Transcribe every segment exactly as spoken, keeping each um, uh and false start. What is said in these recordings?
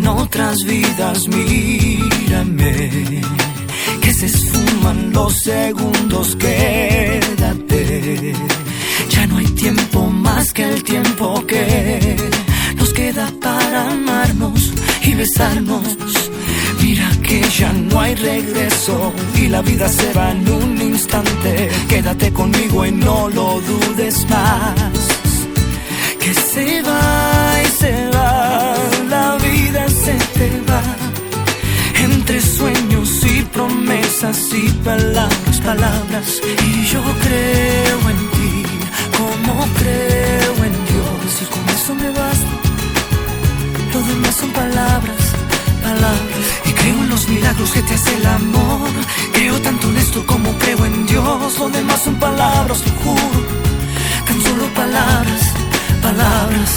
en otras vidas, mírame, que se esfuman los segundos, quédate. Ya no hay tiempo más que el tiempo que nos queda para amarnos y besarnos. Mira que ya no hay regreso y la vida se va en un instante. Quédate conmigo y no lo dudes más, que se va y se va, la vida se te va. Entre sueños y promesas y palabras, palabras. Y yo creo en ti, como creo en Dios. Y con eso me basta, lo demás son palabras, palabras. Y creo en los milagros que te hace el amor. Creo tanto en esto como creo en Dios. Lo demás son palabras, lo juro, tan solo palabras, palabras.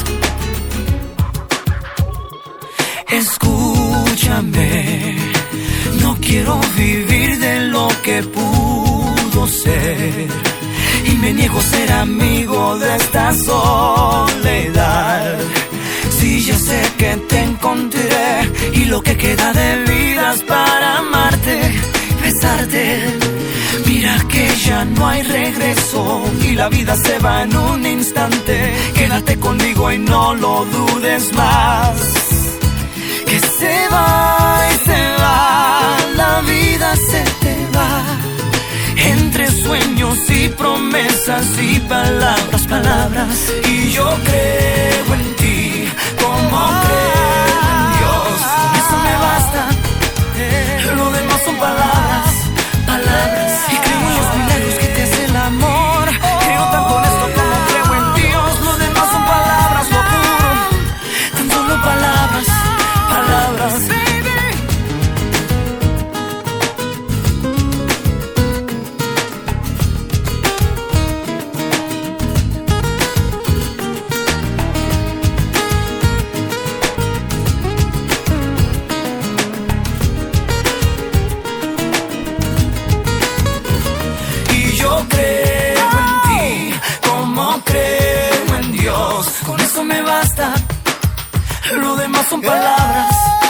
Escúchame, no quiero vivir de lo que pudo ser, y me niego a ser amigo de esta soledad. Si ya sé que te encontré y lo que queda de vida es para amarte, besarte. Mira que ya no hay regreso y la vida se va en un instante. Quédate conmigo y no lo dudes más, que se va y se va, la vida se te va. Entre sueños y promesas y palabras, palabras. Y yo creo en ti, como creo en Dios. Con eso me basta, lo demás son palabras, palabras. Y creo en los milagros que te hace el amor. Creo tanto en esto como creo en Dios. Lo demás son palabras, lo juro, tan solo palabras, palabras. Creo en ti, como creo en Dios. Con eso me basta, lo demás son palabras.